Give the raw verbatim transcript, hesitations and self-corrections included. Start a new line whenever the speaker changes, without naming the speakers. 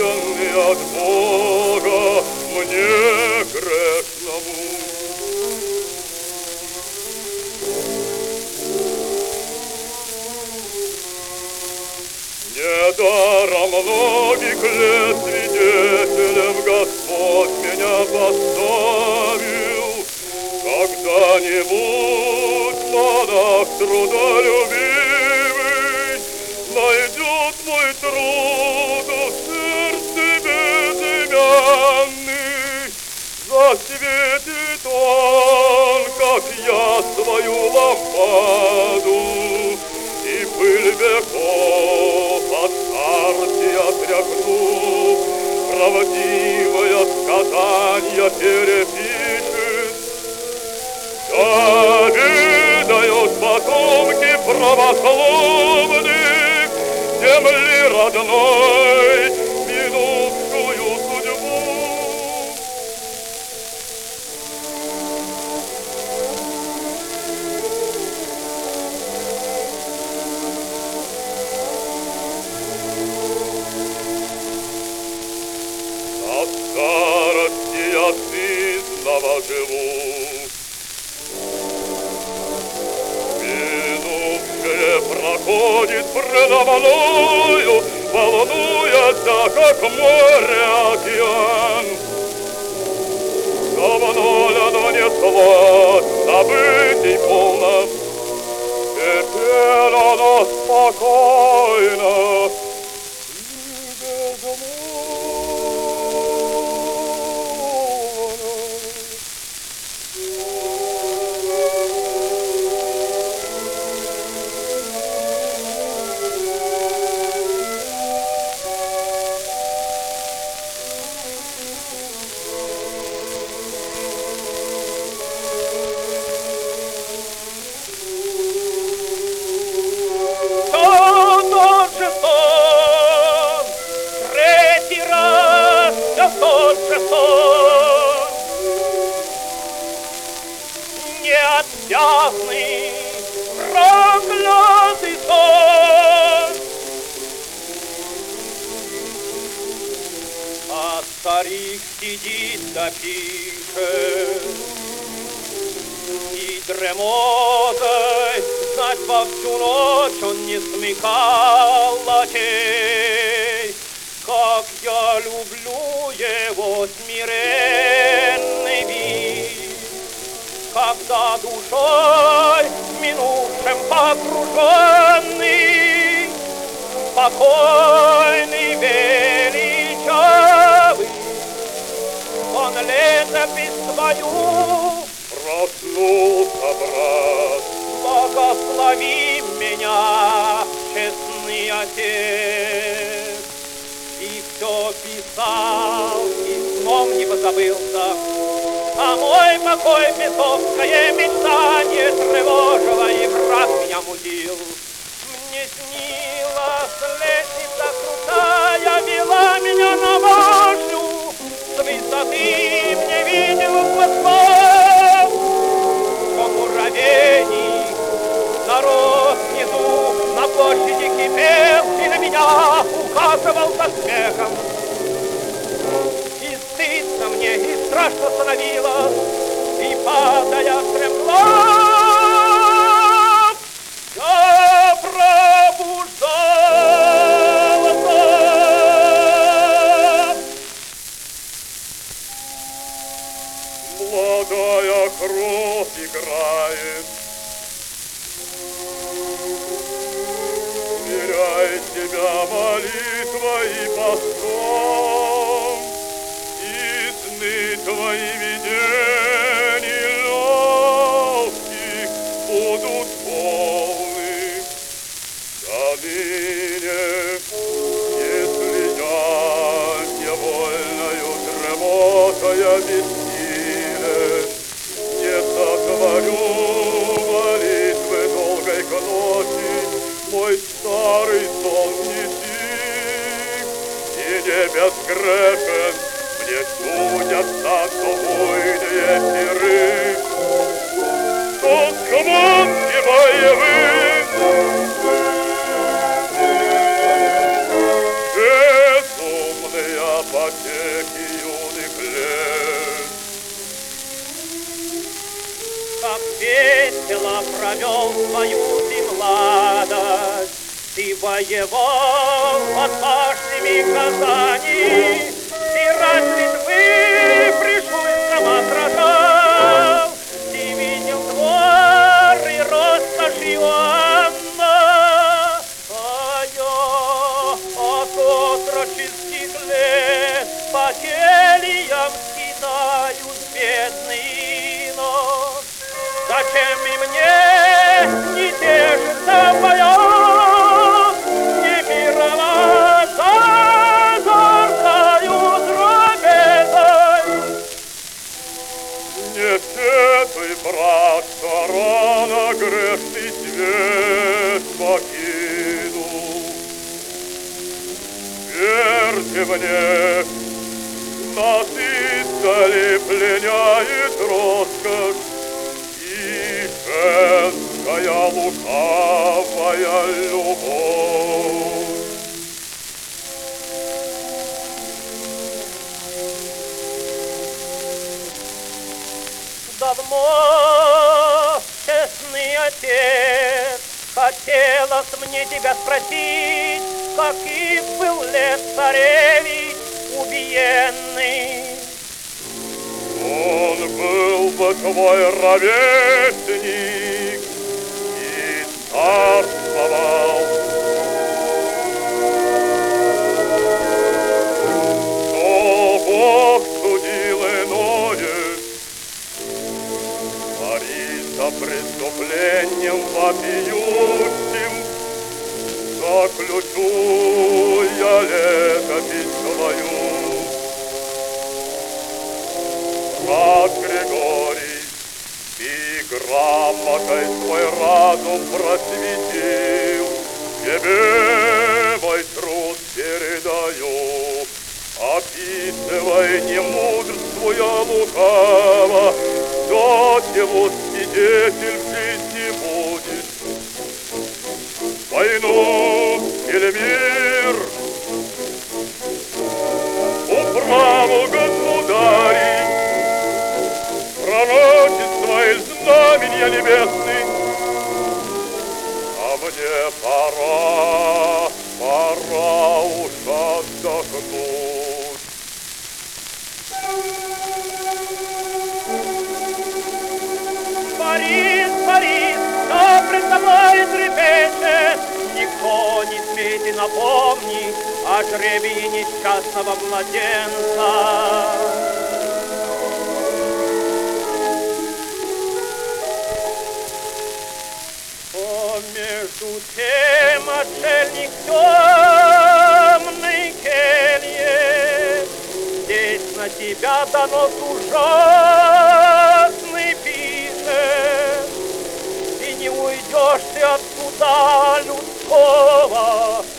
отделенный от Бога, мне грешному. Недаром многих лет свидетелем Господь меня поставил. Когда-нибудь монах трудолюбивый найдет мой труд в сердце безымянный. Засветит он, как я, свою лампаду, и пыль веков от царствия отряхнув, правдивое сказанье перепишет. Да видают потомки православных земли родной минувшую судьбу. От старости я сызнова живу. Минувшее проходит предо мною, волнуется, как море океан. Давно ли оно несло событий полно, теперь оно спокойно.
Неотвязный, проклятый сон. А старик сидит да пишет, и дремотой знать во всю ночь он не смекал очей. Как я люблю его смиренный вид, когда душой минувшим погруженный, спокойный, величавый, он летопись свою
проснулся, брат.
Благослови меня, честный отец. И все писал, и сном не позабылся, а мой покой бесовское мечтание тревожило, и враг меня мутил. Мне снилась лестница крутая, вела меня на башню, с высоты мне видел Господь, что муравейник, народ внизу на площади кипел, и на меня указывал со смехом. И стыдно мне, и страшно становилось, и падая стремглав, я пробуждался.
Молодая кровь играет, смиряй себя молитвой и постом, и сны твои видений легких будут полны. Да ныне, если я невольною дремотая бессилен, не сотворю молитвы долгой к ночи, мой старый сон не тих, и не безгрешен мне судятся, что буйные
весело провел свою ты младость. Ты воевал под башнями Казани, ты рать Литвы пришельцам отражал. Ты видел двор и роскошь Иоанна, а я от отроческих лет по кельям скидаюсь, бедный инок. Зачем и мне не тешится моя не мироваться зоркою трапезой?
Не сетуй, брат, что рано грешный свет покинул. Верьте мне, нас издали пленяет роскошь и женская лукавая любовь.
Давно, честный отец, хотелось мне тебя спросить, каких был лет царевич убиенный.
Он был бы твой ровесник и царствовал. Но Бог судил иное, Бориса преступлением вопиющим, заключу я летопись свою. Брат Григорий, ты грамотой свой разум просветил, тебе мой труд передаю. Описывай, не мудрствуя лукаво, кто его свидетель в жизни будет. Войну или мир, управу государей, пророчества и знаменья небесных. А мне пора, пора уж отдохнуть.
Борис, Борис, что пред тобой трепещет? Никто не смеет и напомнить о жребии несчастного младенца. О, между тем, отшельник темной келье, здесь на тебя донос ужасный пишет, и не уйдешь ты от суда людского,